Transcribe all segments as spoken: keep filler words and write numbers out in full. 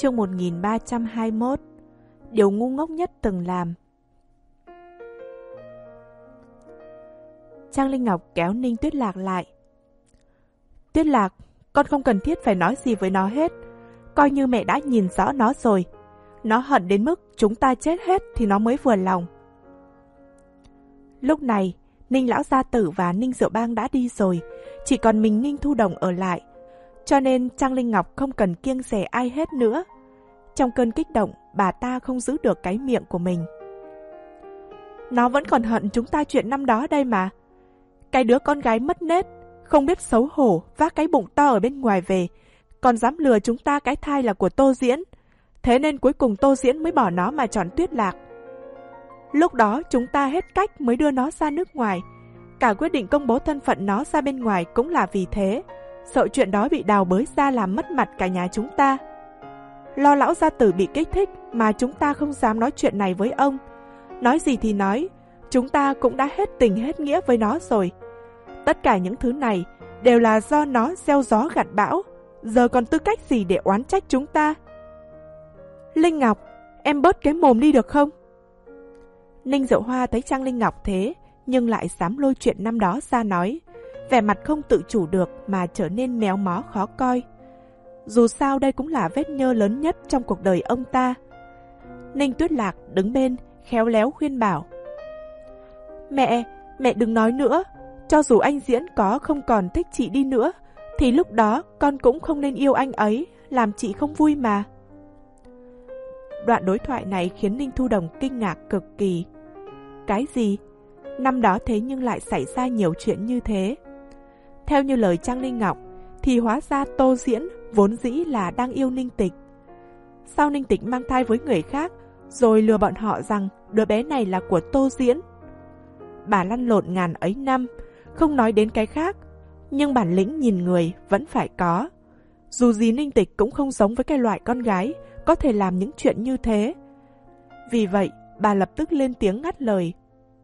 Chương một nghìn ba trăm hai mươi mốt. Điều ngu ngốc nhất từng làm. Trang Linh Ngọc kéo Ninh Tuyết Lạc lại. Tuyết Lạc, con không cần thiết phải nói gì với nó hết. Coi như mẹ đã nhìn rõ nó rồi. Nó hận đến mức chúng ta chết hết thì nó mới vừa lòng. Lúc này, Ninh Lão Gia Tử và Ninh Diệu Bang đã đi rồi. Chỉ còn mình Ninh Thu Đồng ở lại. Cho nên Trang Linh Ngọc không cần kiêng dè ai hết nữa. Trong cơn kích động, bà ta không giữ được cái miệng của mình. Nó vẫn còn hận chúng ta chuyện năm đó đây mà. Cái đứa con gái mất nết, không biết xấu hổ, vác cái bụng to ở bên ngoài về, còn dám lừa chúng ta cái thai là của Tô Diễn. Thế nên cuối cùng Tô Diễn mới bỏ nó mà chọn Tuyết Lạc. Lúc đó chúng ta hết cách mới đưa nó ra nước ngoài. Cả quyết định công bố thân phận nó ra bên ngoài cũng là vì thế. Sợ chuyện đó bị đào bới ra làm mất mặt cả nhà chúng ta. Lo Lão Gia Tử bị kích thích mà chúng ta không dám nói chuyện này với ông. Nói gì thì nói, chúng ta cũng đã hết tình hết nghĩa với nó rồi. Tất cả những thứ này đều là do nó gieo gió gặt bão. Giờ còn tư cách gì để oán trách chúng ta? Linh Ngọc, em bớt cái mồm đi được không? Ninh Diệu Hoa thấy Trang Linh Ngọc thế, nhưng lại dám lôi chuyện năm đó ra nói. Vẻ mặt không tự chủ được mà trở nên méo mó khó coi. Dù sao đây cũng là vết nhơ lớn nhất trong cuộc đời ông ta. Ninh Tuyết Lạc đứng bên, khéo léo khuyên bảo. Mẹ, mẹ đừng nói nữa. Cho dù anh Diễn có không còn thích chị đi nữa, thì lúc đó con cũng không nên yêu anh ấy, làm chị không vui mà. Đoạn đối thoại này khiến Ninh Thu Đồng kinh ngạc cực kỳ. Cái gì? Năm đó thế nhưng lại xảy ra nhiều chuyện như thế. Theo như lời Trang Linh Ngọc, thì hóa ra Tô Diễn vốn dĩ là đang yêu Ninh Tịch. Sau Ninh Tịch mang thai với người khác, rồi lừa bọn họ rằng đứa bé này là của Tô Diễn. Bà lăn lộn ngàn ấy năm, không nói đến cái khác, nhưng bản lĩnh nhìn người vẫn phải có. Dù gì Ninh Tịch cũng không giống với cái loại con gái có thể làm những chuyện như thế. Vì vậy, bà lập tức lên tiếng ngắt lời.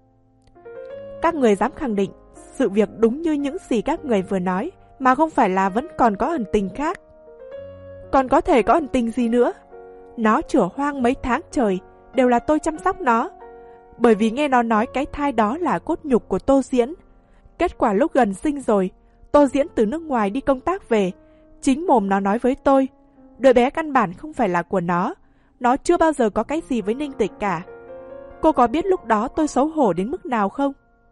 Các người dám khẳng định sự việc đúng như những gì các người vừa nói, mà không phải là vẫn còn có ẩn tình khác? Còn có thể có ẩn tình gì nữa? Nó chửa hoang mấy tháng trời, đều là tôi chăm sóc nó. Bởi vì nghe nó nói cái thai đó là cốt nhục của Tô Diễn. Kết quả lúc gần sinh rồi, Tô Diễn từ nước ngoài đi công tác về. Chính mồm nó nói với tôi, đứa bé căn bản không phải là của nó. Nó chưa bao giờ có cái gì với Ninh Tịch cả. Cô có biết lúc đó tôi xấu hổ đến mức nào không?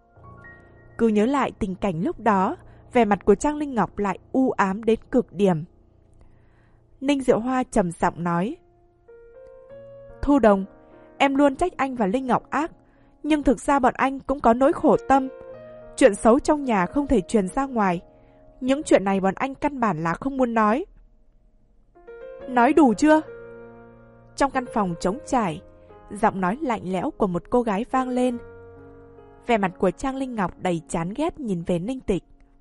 Cứ nhớ lại tình cảnh lúc đó, vẻ mặt của Trang Linh Ngọc lại u ám đến cực điểm. Ninh Diệu Hoa trầm giọng nói. Thu Đồng, em luôn trách anh và Linh Ngọc ác, nhưng thực ra bọn anh cũng có nỗi khổ tâm. Chuyện xấu trong nhà không thể truyền ra ngoài. Những chuyện này bọn anh căn bản là không muốn nói. Nói đủ chưa? Trong căn phòng trống trải, giọng nói lạnh lẽo của một cô gái vang lên. Vẻ mặt của Trang Linh Ngọc đầy chán ghét nhìn về Ninh Tịch.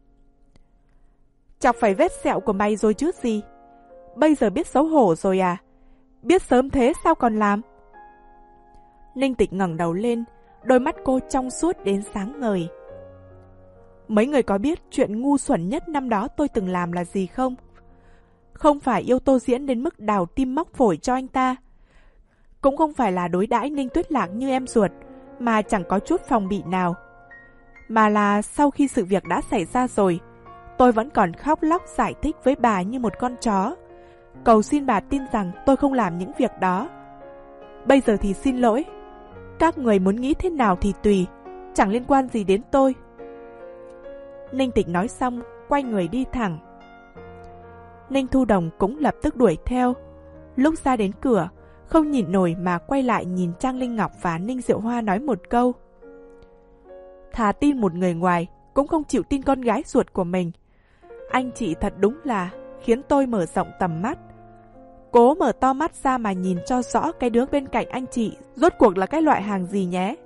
Chọc phải vết sẹo của mày rồi chứ gì? Bây giờ biết xấu hổ rồi à? Biết sớm thế sao còn làm? Ninh Tịch ngẩng đầu lên, đôi mắt cô trong suốt đến sáng ngời. Mấy người có biết chuyện ngu xuẩn nhất năm đó tôi từng làm là gì không? Không phải yêu Tô Diễn đến mức đào tim móc phổi cho anh ta. Cũng không phải là đối đãi Ninh Tuyết Lạc như em ruột, mà chẳng có chút phòng bị nào. Mà là sau khi sự việc đã xảy ra rồi, tôi vẫn còn khóc lóc giải thích với bà như một con chó. Cầu xin bà tin rằng tôi không làm những việc đó. Bây giờ thì xin lỗi. Các người muốn nghĩ thế nào thì tùy, chẳng liên quan gì đến tôi. Ninh Tịch nói xong, quay người đi thẳng. Ninh Thu Đồng cũng lập tức đuổi theo. Lúc ra đến cửa, không nhịn nổi mà quay lại nhìn Trang Linh Ngọc và Ninh Diệu Hoa nói một câu. Thà tin một người ngoài, cũng không chịu tin con gái ruột của mình. Anh chị thật đúng là khiến tôi mở rộng tầm mắt. Cố mở to mắt ra mà nhìn cho rõ cái đứa bên cạnh anh chị rốt cuộc là cái loại hàng gì nhé.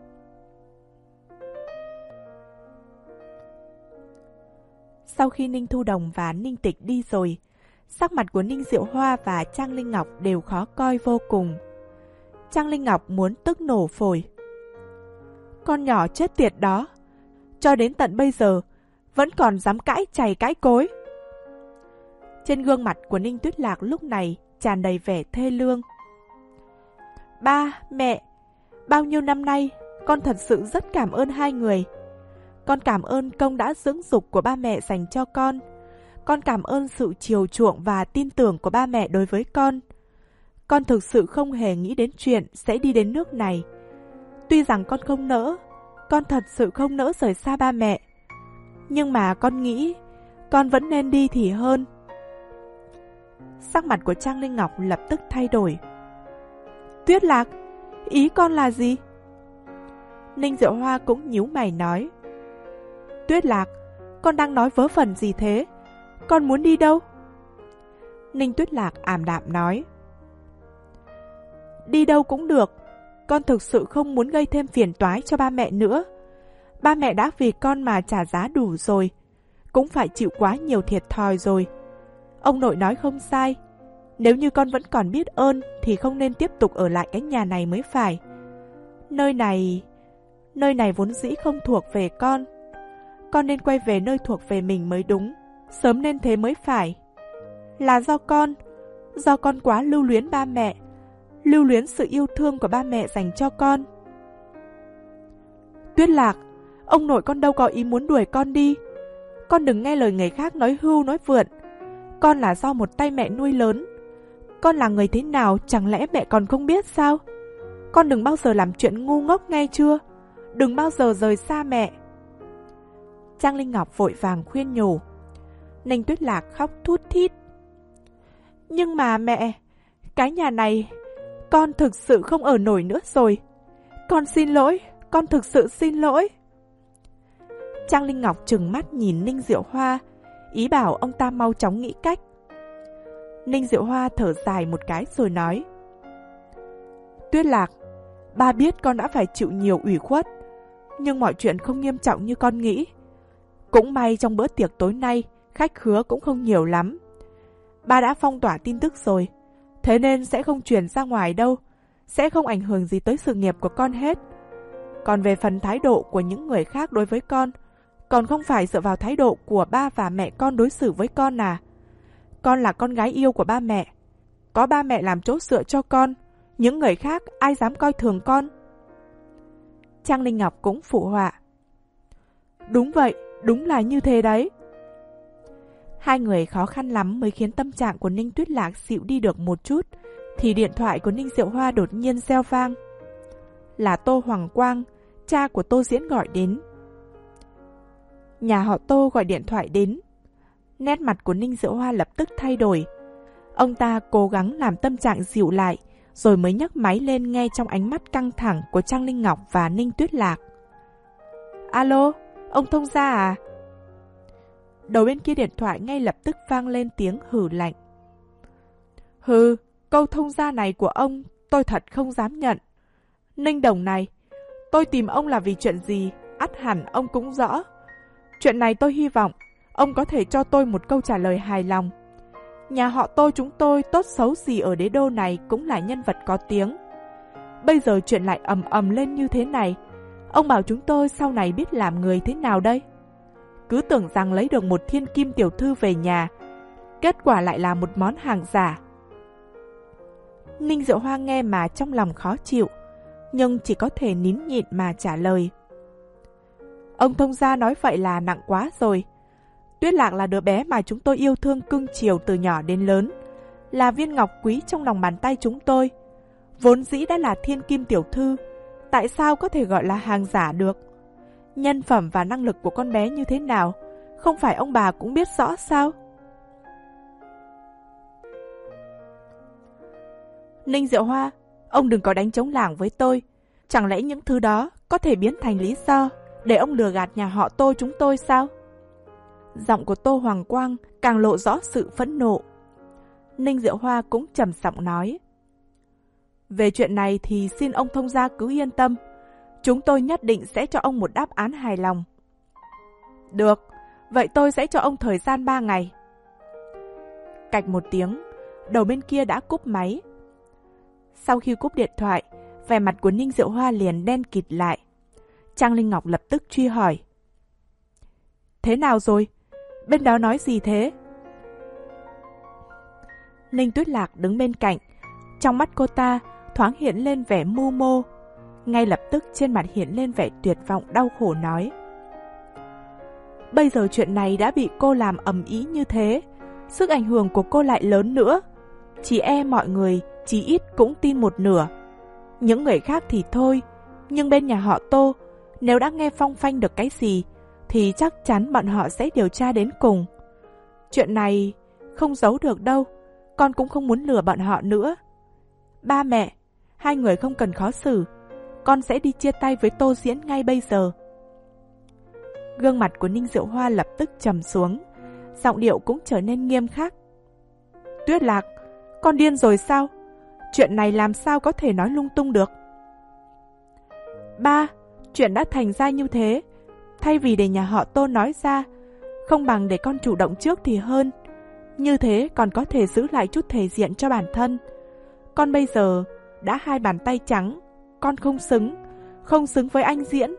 Sau khi Ninh Thu Đồng và Ninh Tịch đi rồi, sắc mặt của Ninh Diệu Hoa và Trang Linh Ngọc đều khó coi vô cùng. Trang Linh Ngọc muốn tức nổ phổi. Con nhỏ chết tiệt đó, cho đến tận bây giờ vẫn còn dám cãi chày cãi cối. Trên gương mặt của Ninh Tuyết Lạc lúc này tràn đầy vẻ thê lương. Ba, mẹ, bao nhiêu năm nay con thật sự rất cảm ơn hai người. Con cảm ơn công đã dưỡng dục của ba mẹ dành cho con. Con cảm ơn sự chiều chuộng và tin tưởng của ba mẹ đối với con. Con thực sự không hề nghĩ đến chuyện sẽ đi đến nước này. Tuy rằng con không nỡ, con thật sự không nỡ rời xa ba mẹ. Nhưng mà con nghĩ con vẫn nên đi thì hơn. Sắc mặt của Trang Linh Ngọc lập tức thay đổi. Tuyết Lạc, ý con là gì? Ninh Diệu Hoa cũng nhíu mày nói. Tuyết Lạc, con đang nói vớ vẩn gì thế? Con muốn đi đâu? Ninh Tuyết Lạc ảm đạm nói. Đi đâu cũng được. Con thực sự không muốn gây thêm phiền toái cho ba mẹ nữa. Ba mẹ đã vì con mà trả giá đủ rồi. Cũng phải chịu quá nhiều thiệt thòi rồi. Ông nội nói không sai. Nếu như con vẫn còn biết ơn thì không nên tiếp tục ở lại cái nhà này mới phải. Nơi này... Nơi này vốn dĩ không thuộc về con. Con nên quay về nơi thuộc về mình mới đúng. Sớm nên thế mới phải. Là do con. Do con quá lưu luyến ba mẹ. Lưu luyến sự yêu thương của ba mẹ dành cho con. Tuyết Lạc, ông nội con đâu có ý muốn đuổi con đi. Con đừng nghe lời người khác nói hưu nói vượn. Con là do một tay mẹ nuôi lớn. Con là người thế nào chẳng lẽ mẹ còn không biết sao? Con đừng bao giờ làm chuyện ngu ngốc nghe chưa? Đừng bao giờ rời xa mẹ. Trang Linh Ngọc vội vàng khuyên nhủ. Ninh Tuyết Lạc khóc thút thít. Nhưng mà mẹ, cái nhà này con thực sự không ở nổi nữa rồi. Con xin lỗi, con thực sự xin lỗi. Trang Linh Ngọc trừng mắt nhìn Ninh Diệu Hoa, ý bảo ông ta mau chóng nghĩ cách. Ninh Diệu Hoa thở dài một cái rồi nói. Tuyết Lạc, ba biết con đã phải chịu nhiều ủy khuất, nhưng mọi chuyện không nghiêm trọng như con nghĩ. Cũng may trong bữa tiệc tối nay, khách khứa cũng không nhiều lắm. Ba đã phong tỏa tin tức rồi, thế nên sẽ không truyền ra ngoài đâu, sẽ không ảnh hưởng gì tới sự nghiệp của con hết. Còn về phần thái độ của những người khác đối với con, còn không phải dựa vào thái độ của ba và mẹ con đối xử với con à. Con là con gái yêu của ba mẹ. Có ba mẹ làm chỗ dựa cho con, những người khác ai dám coi thường con. Trang Linh Ngọc cũng phụ họa. Đúng vậy, đúng là như thế đấy. Hai người khó khăn lắm mới khiến tâm trạng của Ninh Tuyết Lạc dịu đi được một chút, thì điện thoại của Ninh Diệu Hoa đột nhiên reo vang. Là Tô Hoàng Quang, cha của Tô Diễn gọi đến. Nhà họ Tô gọi điện thoại đến. Nét mặt của Ninh Diệu Hoa lập tức thay đổi. Ông ta cố gắng làm tâm trạng dịu lại, rồi mới nhấc máy lên nghe trong ánh mắt căng thẳng của Trang Linh Ngọc và Ninh Tuyết Lạc. Alo, ông Thông gia à? Đầu bên kia điện thoại ngay lập tức vang lên tiếng hừ lạnh. Hừ, câu thông gia này của ông tôi thật không dám nhận. Ninh Đồng này, tôi tìm ông là vì chuyện gì, ắt hẳn ông cũng rõ. Chuyện này tôi hy vọng ông có thể cho tôi một câu trả lời hài lòng. Nhà họ Tô chúng tôi tốt xấu gì ở đế đô này cũng là nhân vật có tiếng. Bây giờ chuyện lại ầm ầm lên như thế này, ông bảo chúng tôi sau này biết làm người thế nào đây? Cứ tưởng rằng lấy được một thiên kim tiểu thư về nhà, kết quả lại là một món hàng giả. Ninh Diệu Hoa nghe mà trong lòng khó chịu, nhưng chỉ có thể nín nhịn mà trả lời. Ông Thông gia nói vậy là nặng quá rồi. Tuyết Lạc là đứa bé mà chúng tôi yêu thương cưng chiều từ nhỏ đến lớn, là viên ngọc quý trong lòng bàn tay chúng tôi. Vốn dĩ đã là thiên kim tiểu thư, tại sao có thể gọi là hàng giả được? Nhân phẩm và năng lực của con bé như thế nào, không phải ông bà cũng biết rõ sao? Ninh Diệu Hoa, ông đừng có đánh trống lảng với tôi. Chẳng lẽ những thứ đó có thể biến thành lý do để ông lừa gạt nhà họ Tô chúng tôi sao? Giọng của Tô Hoàng Quang càng lộ rõ sự phẫn nộ. Ninh Diệu Hoa cũng trầm giọng nói. Về chuyện này thì xin ông Thông gia cứ yên tâm. Chúng tôi nhất định sẽ cho ông một đáp án hài lòng. Được, vậy tôi sẽ cho ông thời gian ba ngày. Cạch một tiếng, đầu bên kia đã cúp máy. Sau khi cúp điện thoại, vẻ mặt của Ninh Diệu Hoa liền đen kịt lại. Trang Linh Ngọc lập tức truy hỏi. Thế nào rồi? Bên đó nói gì thế? Ninh Tuyết Lạc đứng bên cạnh. Trong mắt cô ta thoáng hiện lên vẻ mưu mô. Ngay lập tức trên mặt hiện lên vẻ tuyệt vọng đau khổ nói: bây giờ chuyện này đã bị cô làm ầm ĩ như thế, sức ảnh hưởng của cô lại lớn nữa. Chỉ e mọi người chí ít cũng tin một nửa. Những người khác thì thôi, nhưng bên nhà họ Tô, nếu đã nghe phong phanh được cái gì, thì chắc chắn bọn họ sẽ điều tra đến cùng. Chuyện này không giấu được đâu, con cũng không muốn lừa bọn họ nữa. Ba mẹ, hai người không cần khó xử, con sẽ đi chia tay với Tô Diễn ngay bây giờ. Gương mặt của Ninh Diệu Hoa lập tức trầm xuống, giọng điệu cũng trở nên nghiêm khắc. Tuyết Lạc, con điên rồi sao? Chuyện này làm sao có thể nói lung tung được? Ba, chuyện đã thành ra như thế, thay vì để nhà họ Tô nói ra, không bằng để con chủ động trước thì hơn. Như thế còn có thể giữ lại chút thể diện cho bản thân. Con bây giờ đã hai bàn tay trắng, con không xứng, không xứng với anh Diễn.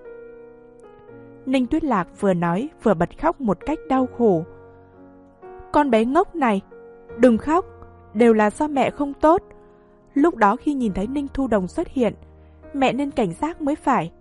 Ninh Tuyết Lạc vừa nói vừa bật khóc một cách đau khổ. Con bé ngốc này, đừng khóc, đều là do mẹ không tốt. Lúc đó khi nhìn thấy Ninh Thu Đồng xuất hiện, mẹ nên cảnh giác mới phải.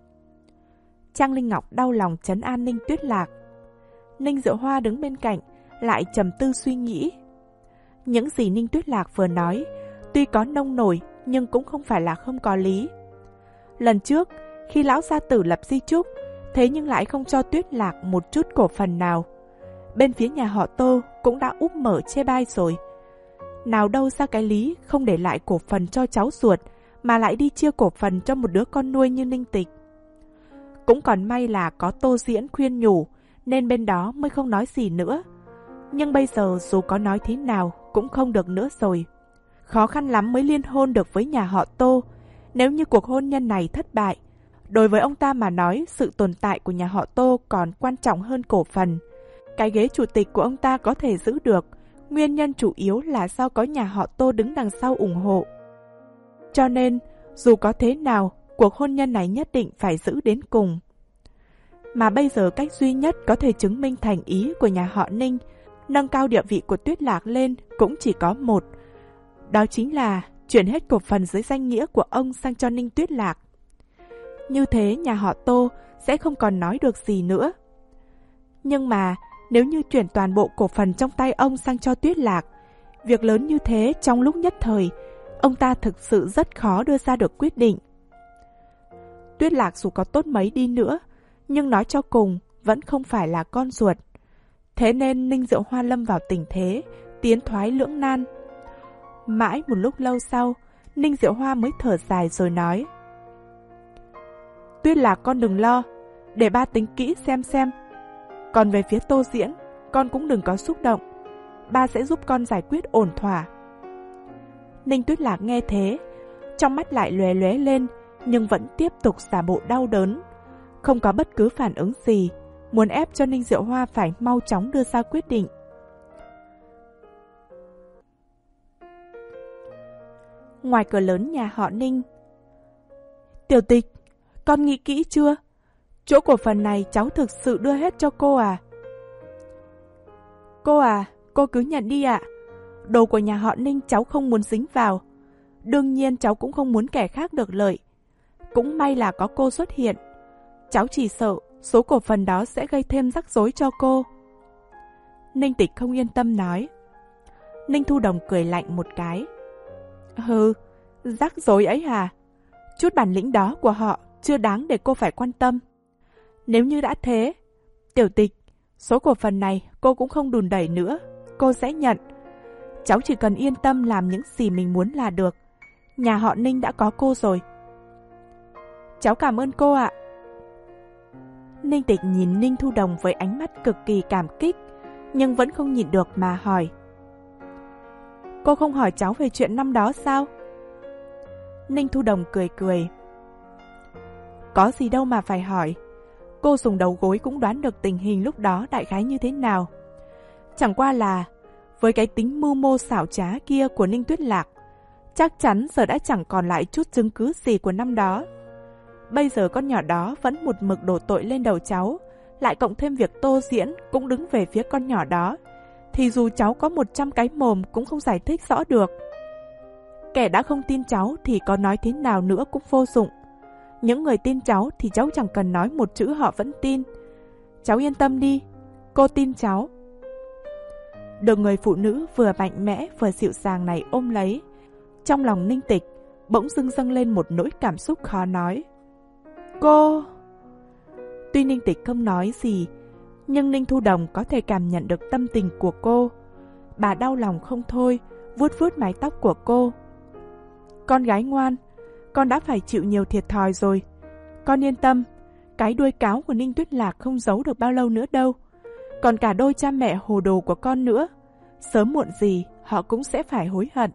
Trang Linh Ngọc đau lòng trấn an Ninh Tuyết Lạc. Ninh Diệu Hoa đứng bên cạnh lại trầm tư suy nghĩ. Những gì Ninh Tuyết Lạc vừa nói tuy có nông nổi nhưng cũng không phải là không có lý. Lần trước khi lão gia tử lập di chúc, thế nhưng lại không cho Tuyết Lạc một chút cổ phần nào. Bên phía nhà họ Tô cũng đã úp mở chê bai rồi. Nào đâu ra cái lý không để lại cổ phần cho cháu ruột, mà lại đi chia cổ phần cho một đứa con nuôi như Ninh Tịch. Cũng còn may là có Tô Diễn khuyên nhủ, nên bên đó mới không nói gì nữa. Nhưng bây giờ dù có nói thế nào cũng không được nữa rồi. Khó khăn lắm mới liên hôn được với nhà họ Tô. Nếu như cuộc hôn nhân này thất bại, đối với ông ta mà nói sự tồn tại của nhà họ Tô còn quan trọng hơn cổ phần. Cái ghế chủ tịch của ông ta có thể giữ được, nguyên nhân chủ yếu là do có nhà họ Tô đứng đằng sau ủng hộ. Cho nên, dù có thế nào, cuộc hôn nhân này nhất định phải giữ đến cùng. Mà bây giờ cách duy nhất có thể chứng minh thành ý của nhà họ Ninh, nâng cao địa vị của Tuyết Lạc lên cũng chỉ có một. Đó chính là chuyển hết cổ phần dưới danh nghĩa của ông sang cho Ninh Tuyết Lạc. Như thế nhà họ Tô sẽ không còn nói được gì nữa. Nhưng mà nếu như chuyển toàn bộ cổ phần trong tay ông sang cho Tuyết Lạc, việc lớn như thế trong lúc nhất thời, ông ta thực sự rất khó đưa ra được quyết định. Tuyết Lạc dù có tốt mấy đi nữa, nhưng nói cho cùng vẫn không phải là con ruột. Thế nên Ninh Diệu Hoa lâm vào tình thế tiến thoái lưỡng nan. Mãi một lúc lâu sau, Ninh Diệu Hoa mới thở dài rồi nói: Tuyết Lạc con đừng lo, để ba tính kỹ xem xem. Còn về phía Tô Diễn, con cũng đừng có xúc động, ba sẽ giúp con giải quyết ổn thỏa. Ninh Tuyết Lạc nghe thế, trong mắt lại lóe lóe lên, nhưng vẫn tiếp tục giả bộ đau đớn, không có bất cứ phản ứng gì, muốn ép cho Ninh Diệu Hoa phải mau chóng đưa ra quyết định. Ngoài cửa lớn nhà họ Ninh. Tiểu Tịch, con nghĩ kỹ chưa? Chỗ cổ phần này cháu thực sự đưa hết cho cô à? Cô à, cô cứ nhận đi ạ. Đồ của nhà họ Ninh cháu không muốn dính vào. Đương nhiên cháu cũng không muốn kẻ khác được lợi. Cũng may là có cô xuất hiện. Cháu chỉ sợ số cổ phần đó sẽ gây thêm rắc rối cho cô. Ninh Tịch không yên tâm nói. Ninh Thu Đồng cười lạnh một cái. Hừ, rắc rối ấy à? Chút bản lĩnh đó của họ chưa đáng để cô phải quan tâm. Nếu như đã thế, Tiểu Tịch, số cổ phần này cô cũng không đùn đẩy nữa, cô sẽ nhận. Cháu chỉ cần yên tâm làm những gì mình muốn là được. Nhà họ Ninh đã có cô rồi. Cháu cảm ơn cô ạ. Ninh Tịch nhìn Ninh Thu Đồng với ánh mắt cực kỳ cảm kích, nhưng vẫn không nhịn được mà hỏi. Cô không hỏi cháu về chuyện năm đó sao? Ninh Thu Đồng cười cười. Có gì đâu mà phải hỏi. Cô dùng đầu gối cũng đoán được tình hình lúc đó đại khái như thế nào. Chẳng qua là với cái tính mưu mô xảo trá kia của Ninh Tuyết Lạc, chắc chắn giờ đã chẳng còn lại chút chứng cứ gì của năm đó. Bây giờ con nhỏ đó vẫn một mực đổ tội lên đầu cháu, lại cộng thêm việc Tô Diễn cũng đứng về phía con nhỏ đó, thì dù cháu có một trăm cái mồm cũng không giải thích rõ được. Kẻ đã không tin cháu thì có nói thế nào nữa cũng vô dụng. Những người tin cháu thì cháu chẳng cần nói một chữ họ vẫn tin. Cháu yên tâm đi, cô tin cháu. Được người phụ nữ vừa mạnh mẽ vừa dịu dàng này ôm lấy, trong lòng Ninh Tịch bỗng dưng dâng lên một nỗi cảm xúc khó nói. Cô... Tuy Ninh Tịch không nói gì, nhưng Ninh Thu Đồng có thể cảm nhận được tâm tình của cô. Bà đau lòng không thôi, vuốt vuốt mái tóc của cô. Con gái ngoan, con đã phải chịu nhiều thiệt thòi rồi. Con yên tâm, cái đuôi cáo của Ninh Tuyết Lạc không giấu được bao lâu nữa đâu. Còn cả đôi cha mẹ hồ đồ của con nữa, sớm muộn gì họ cũng sẽ phải hối hận.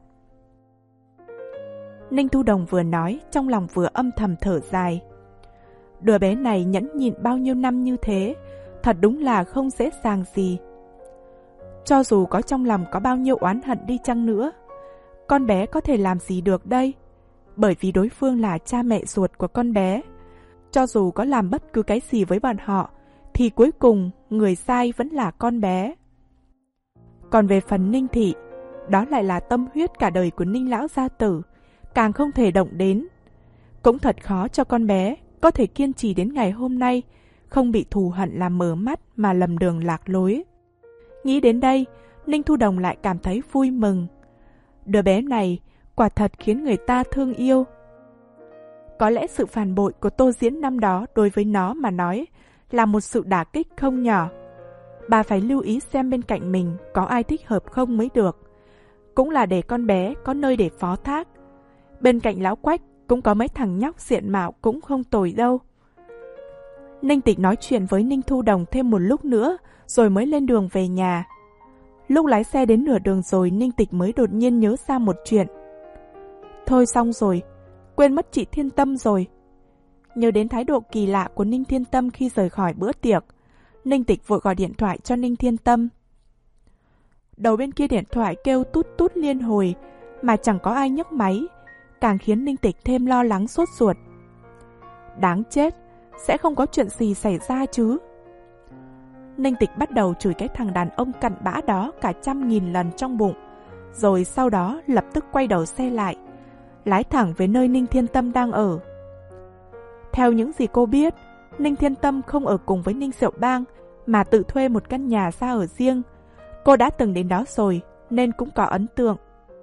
Ninh Thu Đồng vừa nói, trong lòng vừa âm thầm thở dài. Đứa bé này nhẫn nhịn bao nhiêu năm như thế, thật đúng là không dễ dàng gì. Cho dù có trong lòng có bao nhiêu oán hận đi chăng nữa, con bé có thể làm gì được đây? Bởi vì đối phương là cha mẹ ruột của con bé. Cho dù có làm bất cứ cái gì với bọn họ, thì cuối cùng người sai vẫn là con bé. Còn về phần Ninh Thị, đó lại là tâm huyết cả đời của Ninh lão gia tử, càng không thể động đến. Cũng thật khó cho con bé có thể kiên trì đến ngày hôm nay, không bị thù hận làm mờ mắt mà lầm đường lạc lối. Nghĩ đến đây, Ninh Thu Đồng lại cảm thấy vui mừng. Đứa bé này quả thật khiến người ta thương yêu. Có lẽ sự phản bội của Tô Diễn năm đó đối với nó mà nói là một sự đả kích không nhỏ. Bà phải lưu ý xem bên cạnh mình có ai thích hợp không mới được. Cũng là để con bé có nơi để phó thác. Bên cạnh lão Quách cũng có mấy thằng nhóc diện mạo cũng không tồi đâu. Ninh Tịch nói chuyện với Ninh Thu Đồng thêm một lúc nữa rồi mới lên đường về nhà. Lúc lái xe đến nửa đường rồi, Ninh Tịch mới đột nhiên nhớ ra một chuyện. Thôi xong rồi, quên mất chị Thiên Tâm rồi. Nhớ đến thái độ kỳ lạ của Ninh Thiên Tâm khi rời khỏi bữa tiệc, Ninh Tịch vội gọi điện thoại cho Ninh Thiên Tâm. Đầu bên kia điện thoại kêu tút tút liên hồi mà chẳng có ai nhấc máy, càng khiến Ninh Tịch thêm lo lắng sốt ruột. Đáng chết, sẽ không có chuyện gì xảy ra chứ? Ninh Tịch bắt đầu chửi cái thằng đàn ông cặn bã đó cả trăm nghìn lần trong bụng, rồi sau đó lập tức quay đầu xe lại, lái thẳng về nơi Ninh Thiên Tâm đang ở. Theo những gì cô biết, Ninh Thiên Tâm không ở cùng với Ninh Diệu Bang mà tự thuê một căn nhà ra ở riêng. Cô đã từng đến đó rồi nên cũng có ấn tượng.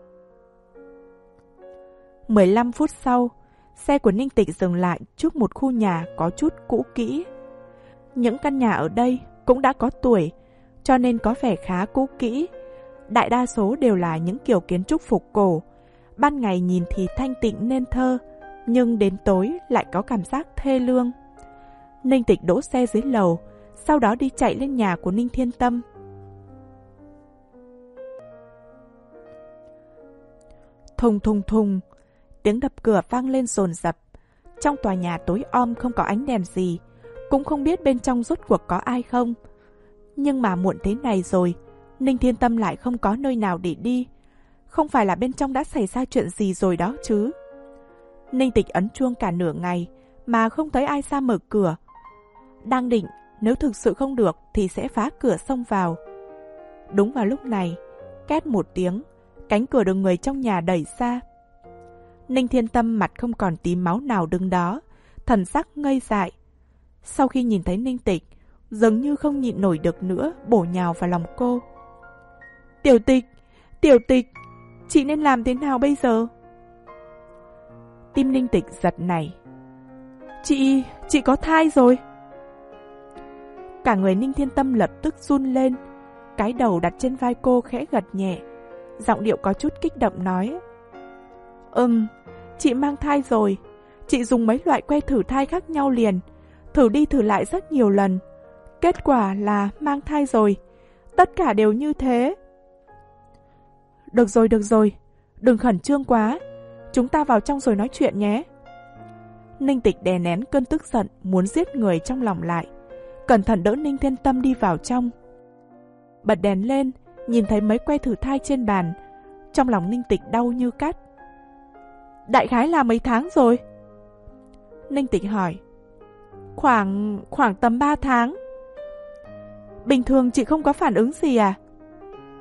mười lăm phút sau, xe của Ninh Tịch dừng lại trước một khu nhà có chút cũ kỹ. Những căn nhà ở đây cũng đã có tuổi, cho nên có vẻ khá cũ kỹ. Đại đa số đều là những kiểu kiến trúc phục cổ. Ban ngày nhìn thì thanh tịnh nên thơ, nhưng đến tối lại có cảm giác thê lương. Ninh Tịch đỗ xe dưới lầu, sau đó đi chạy lên nhà của Ninh Thiên Tâm. Thùng thùng thùng, tiếng đập cửa vang lên dồn dập. Trong tòa nhà tối om không có ánh đèn gì, cũng không biết bên trong rốt cuộc có ai không. Nhưng mà muộn thế này rồi, Ninh Thiên Tâm lại không có nơi nào để đi. Không phải là bên trong đã xảy ra chuyện gì rồi đó chứ? Ninh Tịch ấn chuông cả nửa ngày mà không thấy ai ra mở cửa. Đang định nếu thực sự không được thì sẽ phá cửa xông vào. Đúng vào lúc này, két một tiếng, cánh cửa được người trong nhà đẩy ra. Ninh Thiên Tâm mặt không còn tí máu nào đứng đó, thần sắc ngây dại. Sau khi nhìn thấy Ninh Tịch, dường như không nhịn nổi được nữa, bổ nhào vào lòng cô. Tiểu Tịch, Tiểu Tịch, chị nên làm thế nào bây giờ? Tim Ninh Tịch giật nảy. Chị, chị có thai rồi. Cả người Ninh Thiên Tâm lập tức run lên, cái đầu đặt trên vai cô khẽ gật nhẹ, giọng điệu có chút kích động nói. Ừm, chị mang thai rồi. Chị dùng mấy loại que thử thai khác nhau liền, thử đi thử lại rất nhiều lần. Kết quả là mang thai rồi. Tất cả đều như thế. Được rồi, được rồi, đừng khẩn trương quá. Chúng ta vào trong rồi nói chuyện nhé. Ninh Tịch đè nén cơn tức giận muốn giết người trong lòng lại, cẩn thận đỡ Ninh Thiên Tâm đi vào trong. Bật đèn lên, nhìn thấy mấy que thử thai trên bàn, trong lòng Ninh Tịch đau như cắt. Đại khái là mấy tháng rồi? Ninh Tịch hỏi. Khoảng... khoảng tầm ba tháng. Bình thường chị không có phản ứng gì à?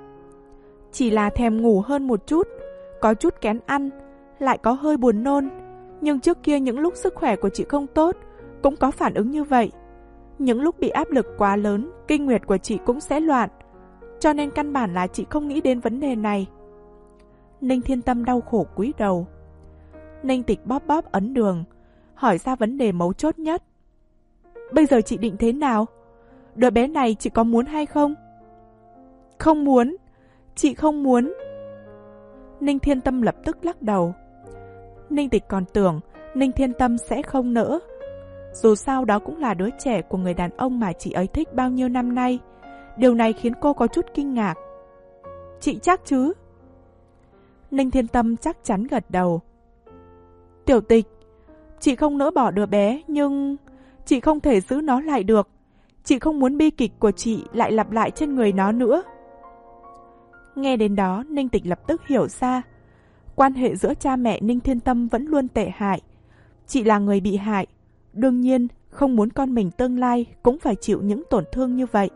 Chỉ là thèm ngủ hơn một chút, có chút kén ăn, lại có hơi buồn nôn. Nhưng trước kia những lúc sức khỏe của chị không tốt, cũng có phản ứng như vậy. Những lúc bị áp lực quá lớn, kinh nguyệt của chị cũng sẽ loạn. Cho nên căn bản là chị không nghĩ đến vấn đề này. Ninh Thiên Tâm đau khổ cúi đầu. Ninh Tịch bóp bóp ấn đường, hỏi ra vấn đề mấu chốt nhất. Bây giờ chị định thế nào? Đứa bé này chị có muốn hay không? Không muốn, chị không muốn. Ninh Thiên Tâm lập tức lắc đầu. Ninh Tịch còn tưởng Ninh Thiên Tâm sẽ không nỡ. Dù sao đó cũng là đứa trẻ của người đàn ông mà chị ấy thích bao nhiêu năm nay. Điều này khiến cô có chút kinh ngạc. Chị chắc chứ? Ninh Thiên Tâm chắc chắn gật đầu. Tiểu Tịch, chị không nỡ bỏ đứa bé, nhưng chị không thể giữ nó lại được. Chị không muốn bi kịch của chị lại lặp lại trên người nó nữa. Nghe đến đó, Ninh Tịch lập tức hiểu ra. Quan hệ giữa cha mẹ Ninh Thiên Tâm vẫn luôn tệ hại. Chị là người bị hại, đương nhiên không muốn con mình tương lai cũng phải chịu những tổn thương như vậy.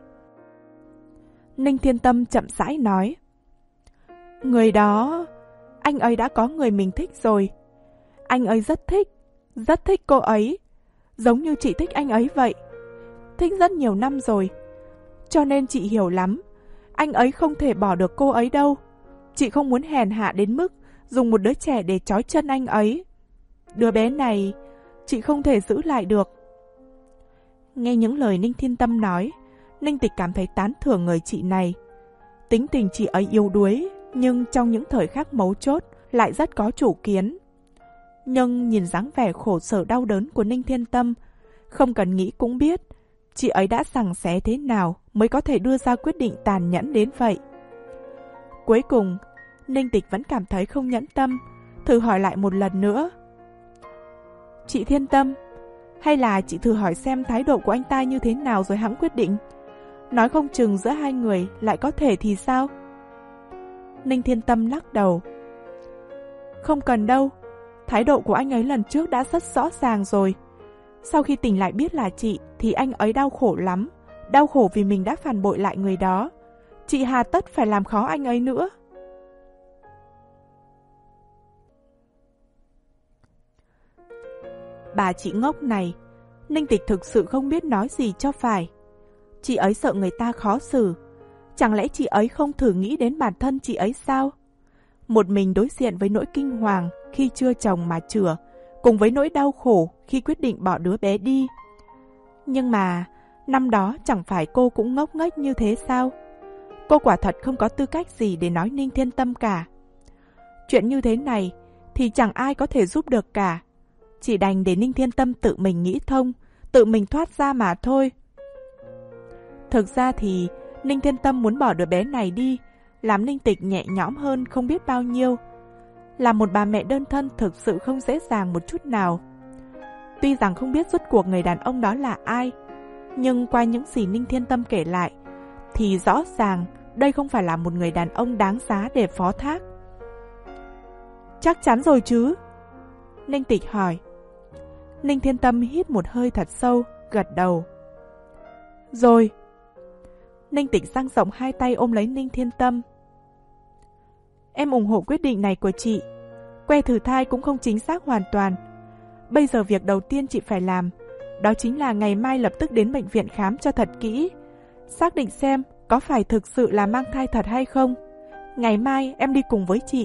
Ninh Thiên Tâm chậm rãi nói. Người đó, anh ấy đã có người mình thích rồi. Anh ấy rất thích, rất thích cô ấy. Giống như chị thích anh ấy vậy. Thích rất nhiều năm rồi. Cho nên chị hiểu lắm. Anh ấy không thể bỏ được cô ấy đâu. Chị không muốn hèn hạ đến mức dùng một đứa trẻ để trói chân anh ấy. Đứa bé này, chị không thể giữ lại được. Nghe những lời Ninh Thiên Tâm nói, Ninh Tịch cảm thấy tán thưởng người chị này. Tính tình chị ấy yếu đuối, nhưng trong những thời khắc mấu chốt lại rất có chủ kiến. Nhưng nhìn dáng vẻ khổ sở đau đớn của Ninh Thiên Tâm, không cần nghĩ cũng biết chị ấy đã giằng xé thế nào mới có thể đưa ra quyết định tàn nhẫn đến vậy. Cuối cùng, Ninh Tịch vẫn cảm thấy không nhẫn tâm, thử hỏi lại một lần nữa. Chị Thiên Tâm, hay là chị thử hỏi xem thái độ của anh ta như thế nào rồi hẵng quyết định. Nói không chừng giữa hai người lại có thể thì sao? Ninh Thiên Tâm lắc đầu. Không cần đâu, thái độ của anh ấy lần trước đã rất rõ ràng rồi. Sau khi tỉnh lại biết là chị thì anh ấy đau khổ lắm, đau khổ vì mình đã phản bội lại người đó. Chị hà tất phải làm khó anh ấy nữa. Bà chị ngốc này, Ninh Tịch thực sự không biết nói gì cho phải. Chị ấy sợ người ta khó xử. Chẳng lẽ chị ấy không thử nghĩ đến bản thân chị ấy sao? Một mình đối diện với nỗi kinh hoàng khi chưa chồng mà chửa, cùng với nỗi đau khổ khi quyết định bỏ đứa bé đi. Nhưng mà, năm đó chẳng phải cô cũng ngốc nghếch như thế sao? Cô quả thật không có tư cách gì để nói Ninh Thiên Tâm cả. Chuyện như thế này thì chẳng ai có thể giúp được cả. Chỉ đành để Ninh Thiên Tâm tự mình nghĩ thông, tự mình thoát ra mà thôi. Thực ra thì Ninh Thiên Tâm muốn bỏ đứa bé này đi, làm Ninh Tịch nhẹ nhõm hơn không biết bao nhiêu. Là một bà mẹ đơn thân thực sự không dễ dàng một chút nào. Tuy rằng không biết rốt cuộc người đàn ông đó là ai, nhưng qua những gì Ninh Thiên Tâm kể lại, thì rõ ràng đây không phải là một người đàn ông đáng giá để phó thác. Chắc chắn rồi chứ? Ninh Tịch hỏi. Ninh Thiên Tâm hít một hơi thật sâu, gật đầu. Rồi. Ninh Tịch dang rộng hai tay ôm lấy Ninh Thiên Tâm. Em ủng hộ quyết định này của chị. Que thử thai cũng không chính xác hoàn toàn. Bây giờ việc đầu tiên chị phải làm, đó chính là ngày mai lập tức đến bệnh viện khám cho thật kỹ, xác định xem có phải thực sự là mang thai thật hay không. Ngày mai em đi cùng với chị.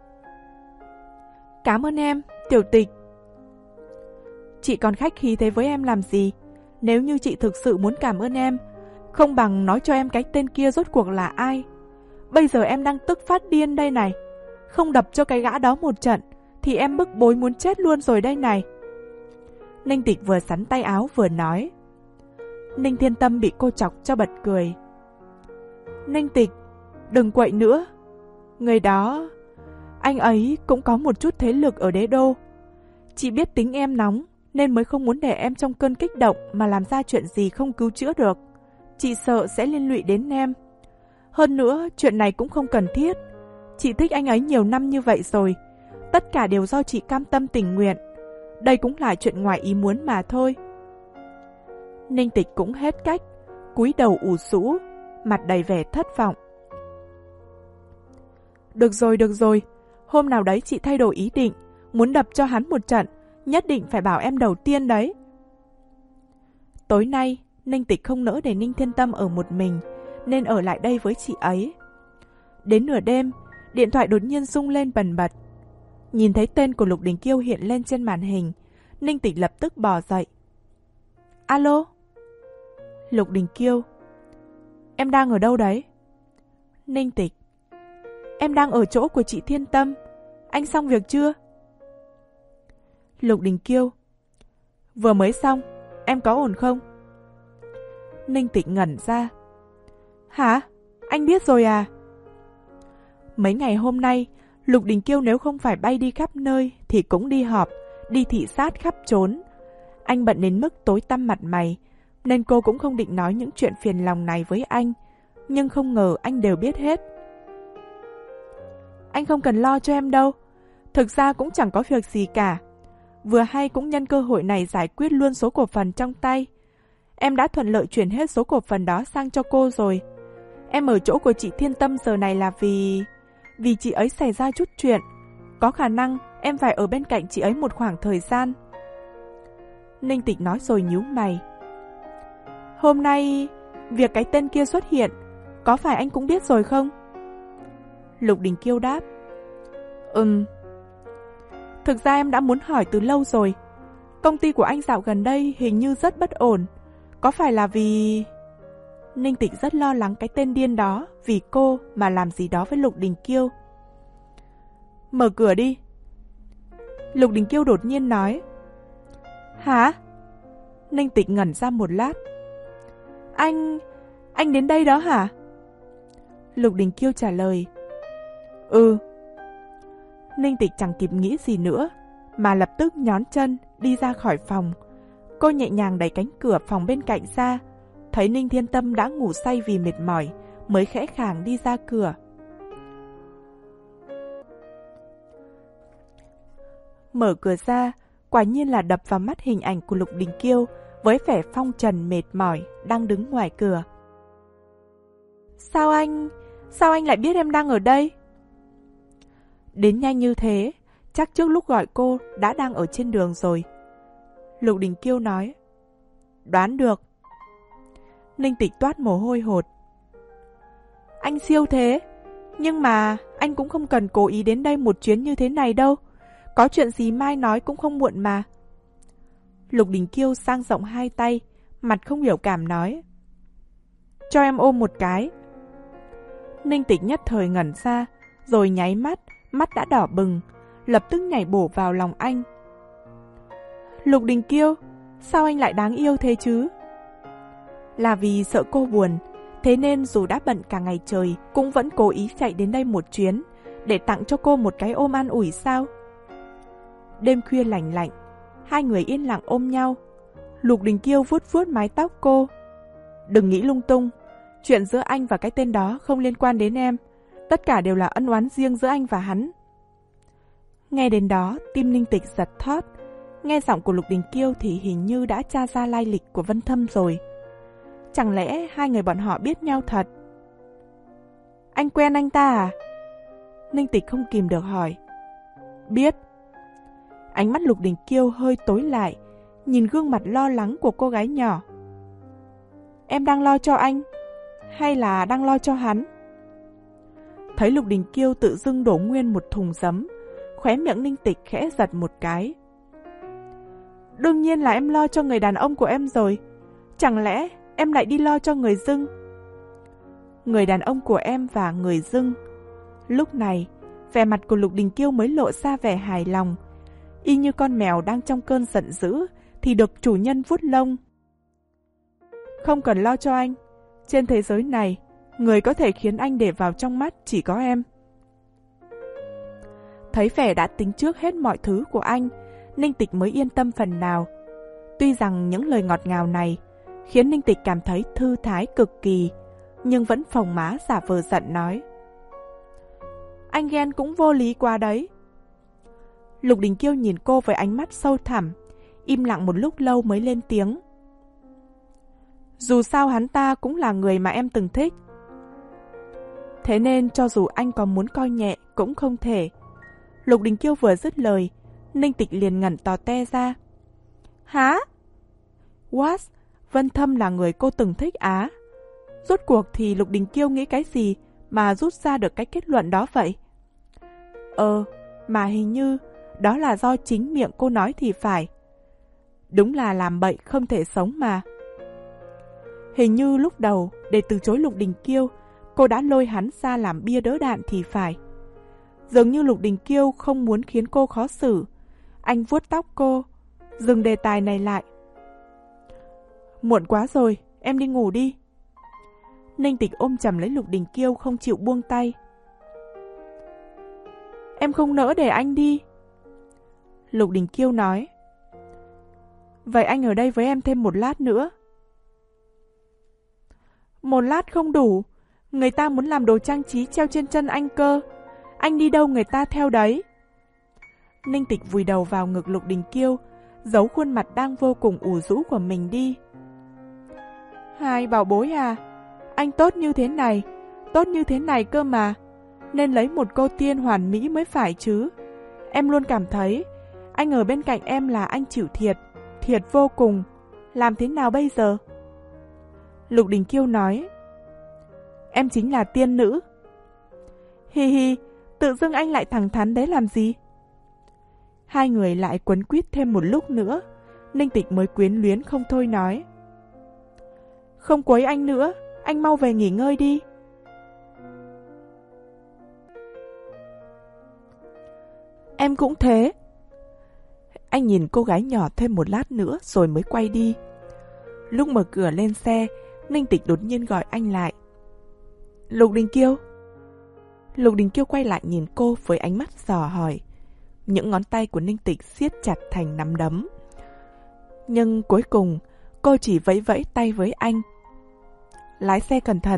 Cảm ơn em, Tiểu Tịch. Chị còn khách khí thế với em làm gì? Nếu như chị thực sự muốn cảm ơn em, không bằng nói cho em cái tên kia rốt cuộc là ai. Bây giờ em đang tức phát điên đây này. Không đập cho cái gã đó một trận thì em bức bối muốn chết luôn rồi đây này. Ninh Tịch vừa sắn tay áo vừa nói. Ninh Thiên Tâm bị cô chọc cho bật cười. Ninh Tịch, đừng quậy nữa. Người đó, anh ấy cũng có một chút thế lực ở đế đô. Chị biết tính em nóng nên mới không muốn để em trong cơn kích động mà làm ra chuyện gì không cứu chữa được. Chị sợ sẽ liên lụy đến em. Hơn nữa, chuyện này cũng không cần thiết. Chị thích anh ấy nhiều năm như vậy rồi. Tất cả đều do chị cam tâm tình nguyện. Đây cũng là chuyện ngoài ý muốn mà thôi. Ninh Tịch cũng hết cách, cúi đầu ủ rũ, mặt đầy vẻ thất vọng. Được rồi, được rồi. Hôm nào đấy chị thay đổi ý định, muốn đập cho hắn một trận, nhất định phải bảo em đầu tiên đấy. Tối nay, Ninh Tịch không nỡ để Ninh Thiên Tâm ở một mình, nên ở lại đây với chị ấy. Đến nửa đêm, điện thoại đột nhiên rung lên bần bật. Nhìn thấy tên của Lục Đình Kiêu hiện lên trên màn hình, Ninh Tịch lập tức bò dậy. Alo? Lục Đình Kiêu. Em đang ở đâu đấy? Ninh Tịch. Em đang ở chỗ của chị Thiên Tâm. Anh xong việc chưa? Lục Đình Kiêu. Vừa mới xong, em có ổn không? Ninh Tịch ngẩn ra. Hả? Anh biết rồi à? Mấy ngày hôm nay, Lục Đình Kiêu nếu không phải bay đi khắp nơi thì cũng đi họp, đi thị sát khắp trốn. Anh bận đến mức tối tăm mặt mày, nên cô cũng không định nói những chuyện phiền lòng này với anh. Nhưng không ngờ anh đều biết hết. Anh không cần lo cho em đâu. Thực ra cũng chẳng có việc gì cả. Vừa hay cũng nhân cơ hội này giải quyết luôn số cổ phần trong tay. Em đã thuận lợi chuyển hết số cổ phần đó sang cho cô rồi. Em ở chỗ của chị Thiên Tâm giờ này là vì... Vì chị ấy xảy ra chút chuyện. Có khả năng em phải ở bên cạnh chị ấy một khoảng thời gian. Ninh Tịch nói rồi nhíu mày. Hôm nay, việc cái tên kia xuất hiện, có phải anh cũng biết rồi không? Lục Đình Kiêu đáp. Ừm. Thực ra em đã muốn hỏi từ lâu rồi. Công ty của anh dạo gần đây hình như rất bất ổn. Có phải là vì... Ninh Tịch rất lo lắng cái tên điên đó vì cô mà làm gì đó với Lục Đình Kiêu. Mở cửa đi. Lục Đình Kiêu đột nhiên nói. Hả? Ninh Tịch ngẩn ra một lát. Anh... anh đến đây đó hả? Lục Đình Kiêu trả lời. Ừ. Ninh Tịch chẳng kịp nghĩ gì nữa, mà lập tức nhón chân đi ra khỏi phòng. Cô nhẹ nhàng đẩy cánh cửa phòng bên cạnh ra, thấy Ninh Thiên Tâm đã ngủ say vì mệt mỏi, mới khẽ khàng đi ra cửa. Mở cửa ra, quả nhiên là đập vào mắt hình ảnh của Lục Đình Kiêu với vẻ phong trần mệt mỏi đang đứng ngoài cửa. Sao anh... sao anh lại biết em đang ở đây? Đến nhanh như thế, chắc trước lúc gọi cô đã đang ở trên đường rồi. Lục Đình Kiêu nói. Đoán được. Ninh Tịch toát mồ hôi hột. Anh siêu thế, nhưng mà anh cũng không cần cố ý đến đây một chuyến như thế này đâu. Có chuyện gì mai nói cũng không muộn mà. Lục Đình Kiêu sang rộng hai tay, mặt không biểu cảm nói. Cho em ôm một cái. Ninh Tịch nhất thời ngẩn ra, rồi nháy mắt, mắt đã đỏ bừng, lập tức nhảy bổ vào lòng anh. Lục Đình Kiêu, sao anh lại đáng yêu thế chứ? Là vì sợ cô buồn, thế nên dù đã bận cả ngày trời, cũng vẫn cố ý chạy đến đây một chuyến, để tặng cho cô một cái ôm an ủi sao? Đêm khuya lạnh lạnh, hai người yên lặng ôm nhau. Lục Đình Kiêu vuốt vuốt mái tóc cô. Đừng nghĩ lung tung, chuyện giữa anh và cái tên đó không liên quan đến em. Tất cả đều là ân oán riêng giữa anh và hắn. Nghe đến đó, tim Ninh Tịch giật thót. Nghe giọng của Lục Đình Kiêu thì hình như đã tra ra lai lịch của Vân Thâm rồi. Chẳng lẽ hai người bọn họ biết nhau thật? Anh quen anh ta à? Ninh Tịch không kìm được hỏi. Biết. Ánh mắt Lục Đình Kiêu hơi tối lại, nhìn gương mặt lo lắng của cô gái nhỏ. Em đang lo cho anh, hay là đang lo cho hắn? Thấy Lục Đình Kiêu tự dưng đổ nguyên một thùng giấm, khóe miệng Ninh Tịch khẽ giật một cái. Đương nhiên là em lo cho người đàn ông của em rồi. Chẳng lẽ em lại đi lo cho người dưng? Người đàn ông của em và người dưng. Lúc này, vẻ mặt của Lục Đình Kiêu mới lộ ra vẻ hài lòng, y như con mèo đang trong cơn giận dữ thì được chủ nhân vuốt lông. Không cần lo cho anh. Trên thế giới này, người có thể khiến anh để vào trong mắt chỉ có em. Thấy vẻ đã tính trước hết mọi thứ của anh, Ninh Tịch mới yên tâm phần nào. Tuy rằng những lời ngọt ngào này khiến Ninh Tịch cảm thấy thư thái cực kỳ, nhưng vẫn phồng má giả vờ giận nói. Anh ghen cũng vô lý quá đấy. Lục Đình Kiêu nhìn cô với ánh mắt sâu thẳm, im lặng một lúc lâu mới lên tiếng. Dù sao hắn ta cũng là người mà em từng thích. Thế nên cho dù anh có muốn coi nhẹ cũng không thể. Lục Đình Kiêu vừa dứt lời, Ninh Tịch liền ngẩn tò te ra. Hả? What? Vân Thâm là người cô từng thích á? Rốt cuộc thì Lục Đình Kiêu nghĩ cái gì mà rút ra được cái kết luận đó vậy? Ờ, mà hình như đó là do chính miệng cô nói thì phải. Đúng là làm bậy không thể sống mà. Hình như lúc đầu, để từ chối Lục Đình Kiêu, cô đã lôi hắn ra làm bia đỡ đạn thì phải. Dường như Lục Đình Kiêu không muốn khiến cô khó xử. Anh vuốt tóc cô, dừng đề tài này lại. Muộn quá rồi, em đi ngủ đi. Ninh Tịch ôm chầm lấy Lục Đình Kiêu không chịu buông tay. Em không nỡ để anh đi. Lục Đình Kiêu nói. Vậy anh ở đây với em thêm một lát nữa. Một lát không đủ. Người ta muốn làm đồ trang trí treo trên chân anh cơ. Anh đi đâu người ta theo đấy. Ninh Tịch vùi đầu vào ngực Lục Đình Kiêu, giấu khuôn mặt đang vô cùng ủ rũ của mình đi. Hai bảo bối à, anh tốt như thế này, tốt như thế này cơ mà, nên lấy một cô tiên hoàn mỹ mới phải chứ. Em luôn cảm thấy anh ở bên cạnh em là anh chịu thiệt, thiệt vô cùng. Làm thế nào bây giờ? Lục Đình Kiêu nói. Em chính là tiên nữ. Hi hi, tự dưng anh lại thẳng thắn đấy làm gì? Hai người lại quấn quýt thêm một lúc nữa, Ninh Tịch mới quyến luyến không thôi nói. Không quấy anh nữa, anh mau về nghỉ ngơi đi. Em cũng thế. Anh nhìn cô gái nhỏ thêm một lát nữa rồi mới quay đi. Lúc mở cửa lên xe, Ninh Tịch đột nhiên gọi anh lại. Lục Đình Kiêu. Lục Đình Kiêu quay lại nhìn cô với ánh mắt dò hỏi. Những ngón tay của Ninh Tịch siết chặt thành nắm đấm. Nhưng cuối cùng, cô chỉ vẫy vẫy tay với anh. Lái xe cẩn thận.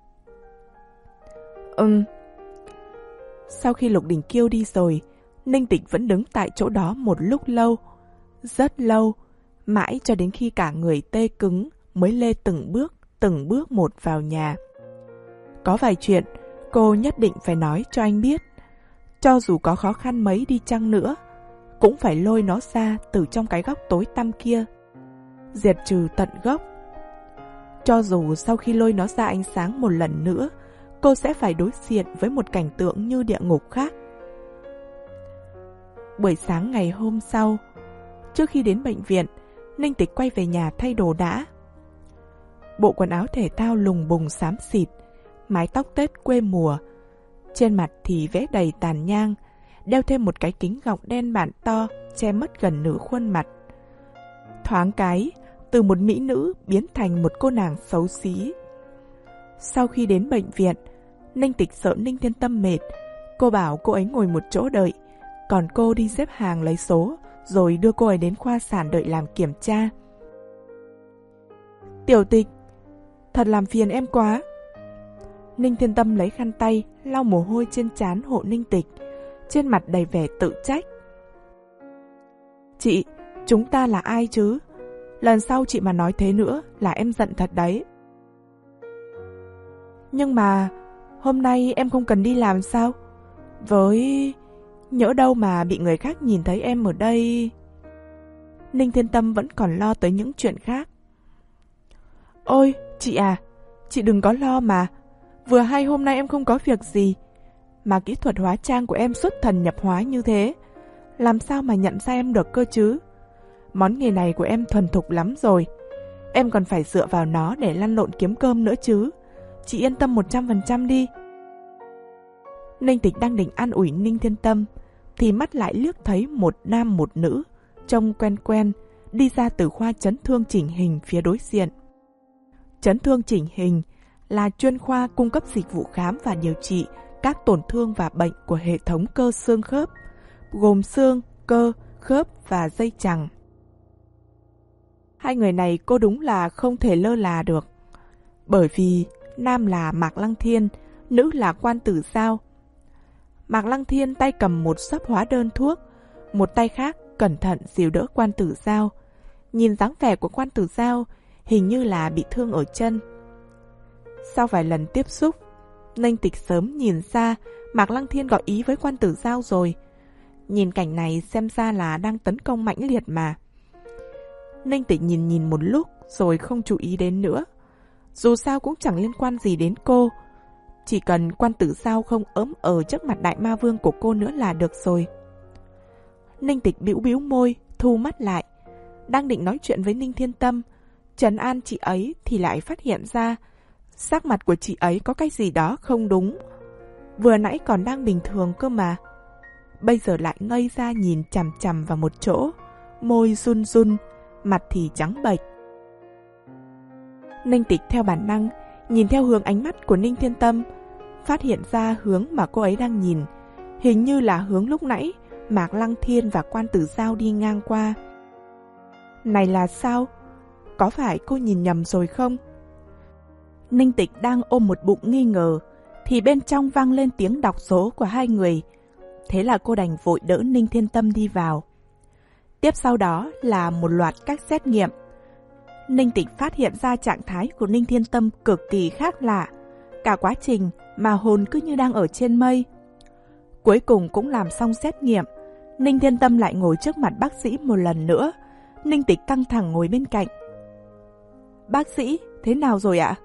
Ừm. Sau khi Lục Đình Kiêu đi rồi, Ninh Tịch vẫn đứng tại chỗ đó một lúc lâu. Rất lâu, mãi cho đến khi cả người tê cứng mới lê từng bước, từng bước một vào nhà. Có vài chuyện, cô nhất định phải nói cho anh biết. Cho dù có khó khăn mấy đi chăng nữa, cũng phải lôi nó ra từ trong cái góc tối tăm kia, diệt trừ tận gốc. Cho dù sau khi lôi nó ra ánh sáng một lần nữa, cô sẽ phải đối diện với một cảnh tượng như địa ngục khác. Buổi sáng ngày hôm sau, trước khi đến bệnh viện, Ninh Tịch quay về nhà thay đồ đã. Bộ quần áo thể thao lùng bùng xám xịt, mái tóc Tết quê mùa, trên mặt thì vẽ đầy tàn nhang, đeo thêm một cái kính gọng đen bản to che mất gần nửa khuôn mặt. Thoáng cái, từ một mỹ nữ biến thành một cô nàng xấu xí. Sau khi đến bệnh viện, Ninh Tịch sợ Ninh Thiên Tâm mệt, cô bảo cô ấy ngồi một chỗ đợi, còn cô đi xếp hàng lấy số, rồi đưa cô ấy đến khoa sản đợi làm kiểm tra. Tiểu Tịch, thật làm phiền em quá. Ninh Thiên Tâm lấy khăn tay lau mồ hôi trên trán hộ Ninh Tịch, trên mặt đầy vẻ tự trách. Chị, chúng ta là ai chứ? Lần sau chị mà nói thế nữa là em giận thật đấy. Nhưng mà hôm nay em không cần đi làm sao? Với... nhỡ đâu mà bị người khác nhìn thấy em ở đây. Ninh Thiên Tâm vẫn còn lo tới những chuyện khác. Ôi, chị à, chị đừng có lo mà. Vừa hay hôm nay em không có việc gì, mà kỹ thuật hóa trang của em xuất thần nhập hóa như thế, làm sao mà nhận ra em được cơ chứ? Món nghề này của em thuần thục lắm rồi, em còn phải dựa vào nó để lăn lộn kiếm cơm nữa chứ. Chị yên tâm một trăm phần trăm đi. Ninh Tịch đang định an ủi Ninh Thiên Tâm, thì mắt lại liếc thấy một nam một nữ, trông quen quen, đi ra từ khoa chấn thương chỉnh hình phía đối diện. Chấn thương chỉnh hình là chuyên khoa cung cấp dịch vụ khám và điều trị các tổn thương và bệnh của hệ thống cơ xương khớp, gồm xương, cơ, khớp và dây chằng. Hai người này cô đúng là không thể lơ là được, bởi vì nam là Mạc Lăng Thiên, nữ là Quan Tử Giao. Mạc Lăng Thiên tay cầm một xấp hóa đơn thuốc, một tay khác cẩn thận dìu đỡ Quan Tử Giao. Nhìn dáng vẻ của Quan Tử Giao hình như là bị thương ở chân. Sau vài lần tiếp xúc, Ninh Tịch sớm nhìn ra Mạc Lăng Thiên có ý với Quan Tử Giao rồi. Nhìn cảnh này xem ra là đang tấn công mãnh liệt mà. Ninh Tịch nhìn nhìn một lúc rồi không chú ý đến nữa. Dù sao cũng chẳng liên quan gì đến cô. Chỉ cần Quan Tử Giao không ớm ở trước mặt đại ma vương của cô nữa là được rồi. Ninh Tịch bĩu bĩu môi, thu mắt lại. Đang định nói chuyện với Ninh Thiên Tâm, trấn an chị ấy thì lại phát hiện ra sắc mặt của chị ấy có cái gì đó không đúng. Vừa nãy còn đang bình thường cơ mà. Bây giờ lại ngây ra nhìn chằm chằm vào một chỗ, môi run run, mặt thì trắng bệch. Ninh Tịch theo bản năng nhìn theo hướng ánh mắt của Ninh Thiên Tâm, phát hiện ra hướng mà cô ấy đang nhìn hình như là hướng lúc nãy Mạc Lăng Thiên và Quan Tử Giao đi ngang qua. Này là sao? Có phải cô nhìn nhầm rồi không? Ninh Tịch đang ôm một bụng nghi ngờ thì bên trong vang lên tiếng đọc số của hai người. Thế là cô đành vội đỡ Ninh Thiên Tâm đi vào. Tiếp sau đó là một loạt các xét nghiệm. Ninh Tịch phát hiện ra trạng thái của Ninh Thiên Tâm cực kỳ khác lạ. Cả quá trình mà hồn cứ như đang ở trên mây. Cuối cùng cũng làm xong xét nghiệm. Ninh Thiên Tâm lại ngồi trước mặt bác sĩ một lần nữa. Ninh Tịch căng thẳng ngồi bên cạnh. Bác sĩ, thế nào rồi ạ?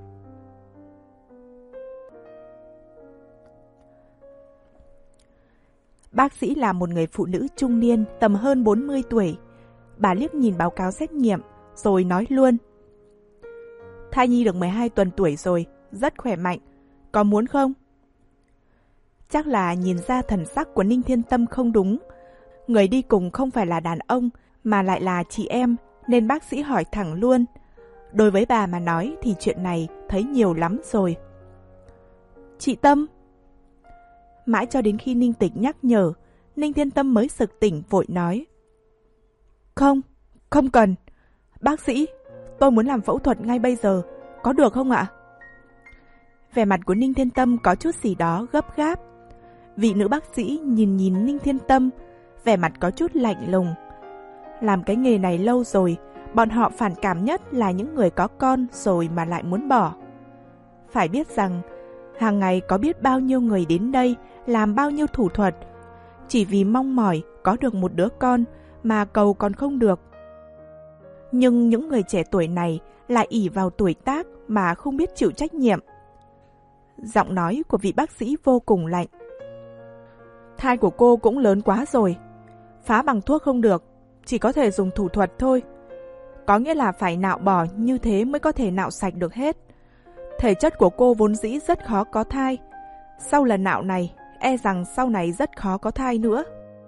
Bác sĩ là một người phụ nữ trung niên, tầm hơn bốn mươi tuổi. Bà liếc nhìn báo cáo xét nghiệm, rồi nói luôn. Thai nhi được mười hai tuần tuổi rồi, rất khỏe mạnh. Có muốn không? Chắc là nhìn ra thần sắc của Ninh Thiên Tâm không đúng. Người đi cùng không phải là đàn ông, mà lại là chị em, nên bác sĩ hỏi thẳng luôn. Đối với bà mà nói thì chuyện này thấy nhiều lắm rồi. Chị Tâm. Mãi cho đến khi Ninh Tịch nhắc nhở, Ninh Thiên Tâm mới sực tỉnh vội nói. Không, không cần. Bác sĩ, tôi muốn làm phẫu thuật ngay bây giờ, có được không ạ? Vẻ mặt của Ninh Thiên Tâm có chút gì đó gấp gáp. Vị nữ bác sĩ nhìn nhìn Ninh Thiên Tâm, vẻ mặt có chút lạnh lùng. Làm cái nghề này lâu rồi, bọn họ phản cảm nhất là những người có con rồi mà lại muốn bỏ. Phải biết rằng, hàng ngày có biết bao nhiêu người đến đây làm bao nhiêu thủ thuật, chỉ vì mong mỏi có được một đứa con mà cầu còn không được. Nhưng những người trẻ tuổi này lại ỷ vào tuổi tác mà không biết chịu trách nhiệm. Giọng nói của vị bác sĩ vô cùng lạnh. Thai của cô cũng lớn quá rồi, phá bằng thuốc không được, chỉ có thể dùng thủ thuật thôi. Có nghĩa là phải nạo bỏ như thế mới có thể nạo sạch được hết. Thể chất của cô vốn dĩ rất khó có thai. Sau lần nạo này, e rằng sau này rất khó có thai nữa.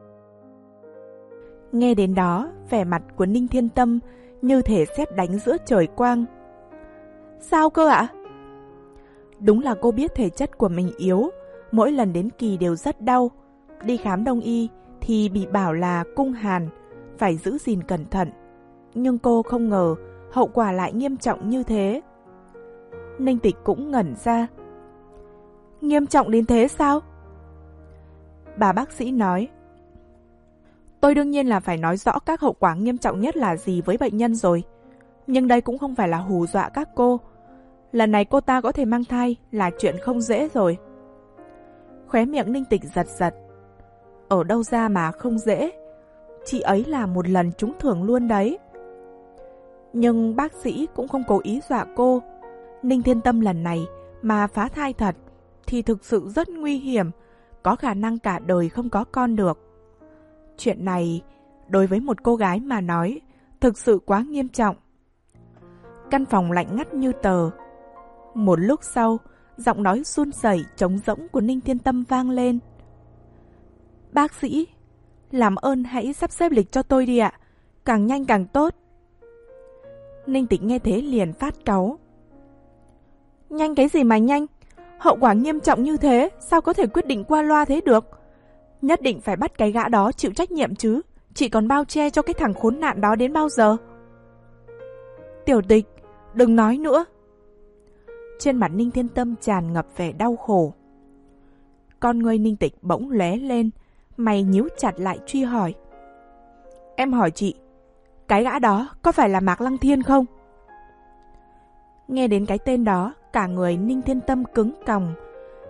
Nghe đến đó, vẻ mặt của Ninh Thiên Tâm như thể sét đánh giữa trời quang. Sao cơ ạ? Đúng là cô biết thể chất của mình yếu, mỗi lần đến kỳ đều rất đau. Đi khám đông y thì bị bảo là cung hàn, phải giữ gìn cẩn thận. Nhưng cô không ngờ hậu quả lại nghiêm trọng như thế. Ninh Tịch cũng ngẩn ra. Nghiêm trọng đến thế sao? Bà bác sĩ nói. Tôi đương nhiên là phải nói rõ các hậu quả nghiêm trọng nhất là gì với bệnh nhân rồi. Nhưng đây cũng không phải là hù dọa các cô. Lần này cô ta có thể mang thai là chuyện không dễ rồi. Khóe miệng Ninh Tịch giật giật. Ở đâu ra mà không dễ? Chị ấy là một lần trúng thưởng luôn đấy. Nhưng bác sĩ cũng không cố ý dọa cô. Ninh Thiên Tâm lần này mà phá thai thật thì thực sự rất nguy hiểm, có khả năng cả đời không có con được. Chuyện này đối với một cô gái mà nói thực sự quá nghiêm trọng. Căn phòng lạnh ngắt như tờ. Một lúc sau, giọng nói run rẩy trống rỗng của Ninh Thiên Tâm vang lên. Bác sĩ, làm ơn hãy sắp xếp lịch cho tôi đi ạ, càng nhanh càng tốt. Ninh Tịch nghe thế liền phát cáu. Nhanh cái gì mà nhanh? Hậu quả nghiêm trọng như thế, sao có thể quyết định qua loa thế được? Nhất định phải bắt cái gã đó chịu trách nhiệm chứ, chị còn bao che cho cái thằng khốn nạn đó đến bao giờ? Tiểu Tịch, đừng nói nữa. Trên mặt Ninh Thiên Tâm tràn ngập vẻ đau khổ. Con ngươi Ninh Tịch bỗng lóe lên, mày nhíu chặt lại truy hỏi. Em hỏi chị, cái gã đó có phải là Mạc Lăng Thiên không? Nghe đến cái tên đó, cả người Ninh Thiên Tâm cứng còng.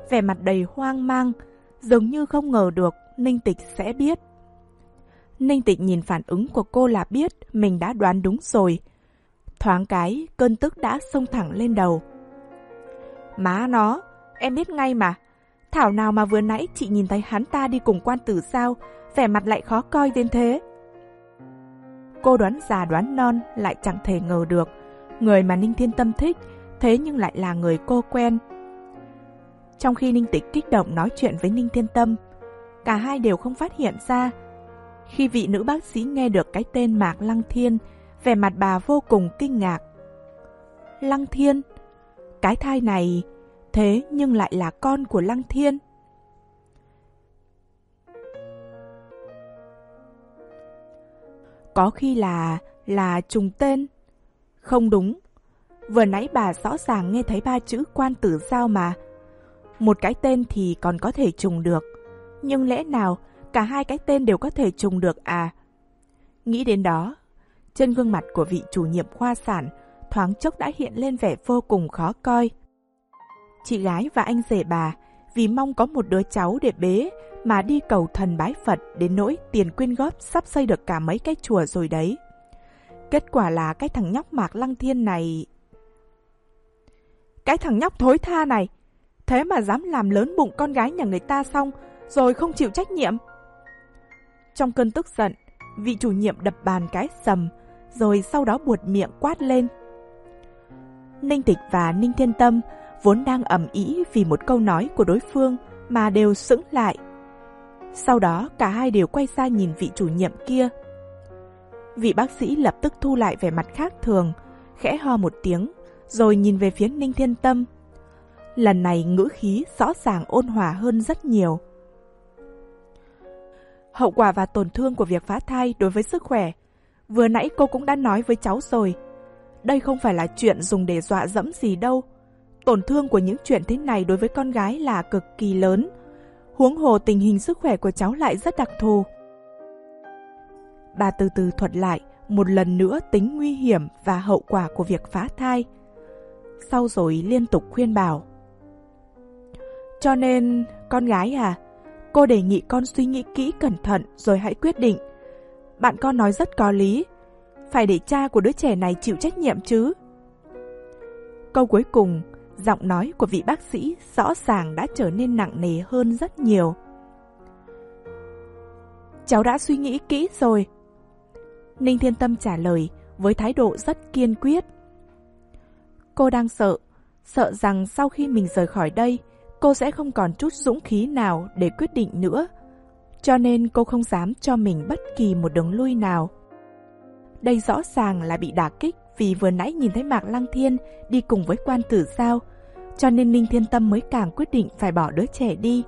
vẻ mặt đầy hoang mang, dường như không ngờ được Ninh Tịch sẽ biết. Ninh Tịch nhìn phản ứng của cô là biết mình đã đoán đúng rồi. Thoáng cái, cơn tức đã xông thẳng lên đầu. Má nó, em biết ngay mà. Thảo nào mà vừa nãy chị nhìn thấy hắn ta đi cùng quan tử sao, vẻ mặt lại khó coi đến thế. Cô đoán già đoán non lại chẳng thể ngờ được, người mà Ninh Thiên Tâm thích, thế nhưng lại là người cô quen. Trong khi Ninh Tịch kích động nói chuyện với Ninh Thiên Tâm, cả hai đều không phát hiện ra. Khi vị nữ bác sĩ nghe được cái tên Mạc Lăng Thiên, vẻ mặt bà vô cùng kinh ngạc. Lăng Thiên? Cái thai này, thế nhưng lại là con của Lăng Thiên. Có khi là, là trùng tên. Không đúng. Vừa nãy bà rõ ràng nghe thấy ba chữ quan tử giao mà. Một cái tên thì còn có thể trùng được. Nhưng lẽ nào cả hai cái tên đều có thể trùng được à? Nghĩ đến đó, trên gương mặt của vị chủ nhiệm khoa sản thoáng chốc đã hiện lên vẻ vô cùng khó coi. Chị gái và anh rể bà vì mong có một đứa cháu để bế mà đi cầu thần bái Phật đến nỗi tiền quyên góp sắp xây được cả mấy cái chùa rồi đấy. Kết quả là cái thằng nhóc Mạc Lăng Thiên này... Cái thằng nhóc thối tha này, thế mà dám làm lớn bụng con gái nhà người ta xong rồi không chịu trách nhiệm. Trong cơn tức giận, vị chủ nhiệm đập bàn cái sầm, rồi sau đó buột miệng quát lên. Ninh Tịch và Ninh Thiên Tâm vốn đang ầm ĩ vì một câu nói của đối phương mà đều sững lại. Sau đó cả hai đều quay ra nhìn vị chủ nhiệm kia. Vị bác sĩ lập tức thu lại vẻ mặt khác thường, khẽ ho một tiếng, rồi nhìn về phía Ninh Thiên Tâm. Lần này ngữ khí rõ ràng ôn hòa hơn rất nhiều. Hậu quả và tổn thương của việc phá thai đối với sức khỏe, vừa nãy cô cũng đã nói với cháu rồi. Đây không phải là chuyện dùng để dọa dẫm gì đâu. Tổn thương của những chuyện thế này đối với con gái là cực kỳ lớn. Huống hồ tình hình sức khỏe của cháu lại rất đặc thù. Bà từ từ thuật lại một lần nữa tính nguy hiểm và hậu quả của việc phá thai. Sau rồi liên tục khuyên bảo. Cho nên, con gái à, cô đề nghị con suy nghĩ kỹ cẩn thận rồi hãy quyết định. Bạn con nói rất có lý, phải để cha của đứa trẻ này chịu trách nhiệm chứ. Câu cuối cùng, giọng nói của vị bác sĩ rõ ràng đã trở nên nặng nề hơn rất nhiều. Cháu đã suy nghĩ kỹ rồi. Ninh Thiên Tâm trả lời với thái độ rất kiên quyết. Cô đang sợ, sợ rằng sau khi mình rời khỏi đây, cô sẽ không còn chút dũng khí nào để quyết định nữa. Cho nên cô không dám cho mình bất kỳ một đường lui nào. Đây rõ ràng là bị đả kích vì vừa nãy nhìn thấy Mạc Lăng Thiên đi cùng với quan tử giao, cho nên Ninh Thiên Tâm mới càng quyết định phải bỏ đứa trẻ đi.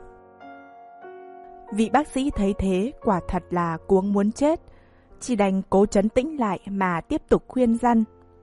Vị bác sĩ thấy thế quả thật là cuống muốn chết, chỉ đành cố trấn tĩnh lại mà tiếp tục khuyên răn.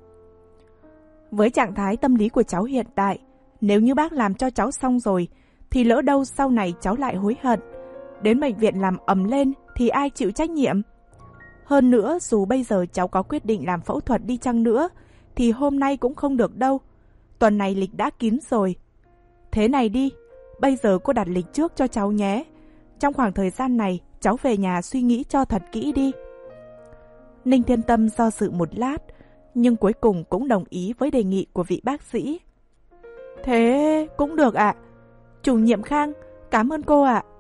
Với trạng thái tâm lý của cháu hiện tại, nếu như bác làm cho cháu xong rồi, thì lỡ đâu sau này cháu lại hối hận. Đến bệnh viện làm ầm lên thì ai chịu trách nhiệm? Hơn nữa, dù bây giờ cháu có quyết định làm phẫu thuật đi chăng nữa, thì hôm nay cũng không được đâu. Tuần này lịch đã kín rồi. Thế này đi, bây giờ cô đặt lịch trước cho cháu nhé. Trong khoảng thời gian này, cháu về nhà suy nghĩ cho thật kỹ đi. Ninh Thiên Tâm do dự một lát, nhưng cuối cùng cũng đồng ý với đề nghị của vị bác sĩ. Thế cũng được ạ. Chủ nhiệm Khang, cảm ơn cô ạ.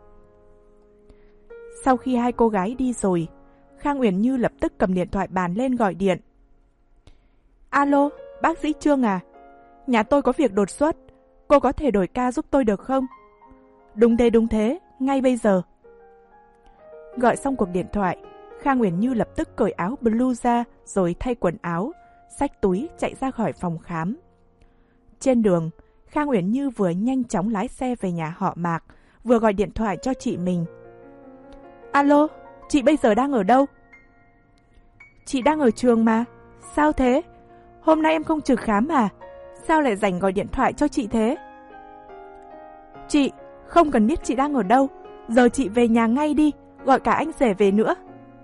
Sau khi hai cô gái đi rồi, Khang Uyển Như lập tức cầm điện thoại bàn lên gọi điện. Alo, bác sĩ Trương à? Nhà tôi có việc đột xuất, cô có thể đổi ca giúp tôi được không? Đúng thế đúng thế, ngay bây giờ. Gọi xong cuộc điện thoại, Khang Uyển Như lập tức cởi áo blue ra rồi thay quần áo, xách túi chạy ra khỏi phòng khám. Trên đường, Khang Uyển Như vừa nhanh chóng lái xe về nhà họ Mạc, vừa gọi điện thoại cho chị mình. Alo, chị bây giờ đang ở đâu? Chị đang ở trường mà. Sao thế? Hôm nay em không trực khám à? Sao lại rảnh gọi điện thoại cho chị thế? Chị, không cần biết chị đang ở đâu. Giờ chị về nhà ngay đi, gọi cả anh rể về nữa.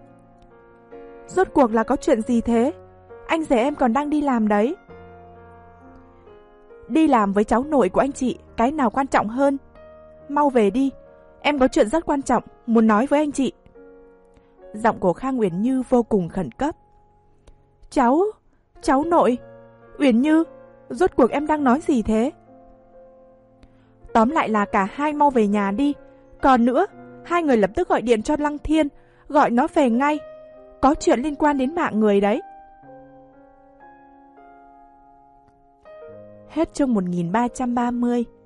Rốt cuộc là có chuyện gì thế? Anh rể em còn đang đi làm đấy. Đi làm với cháu nội của anh chị, cái nào quan trọng hơn? mau về đi. Em có chuyện rất quan trọng, muốn nói với anh chị. Giọng của Khang Uyển Như vô cùng khẩn cấp. Cháu, cháu nội. Uyển Như, rốt cuộc em đang nói gì thế? Tóm lại là cả hai mau về nhà đi. Còn nữa, hai người lập tức gọi điện cho Lăng Thiên, gọi nó về ngay. Có chuyện liên quan đến mạng người đấy. Hết chương một nghìn ba trăm ba mươi.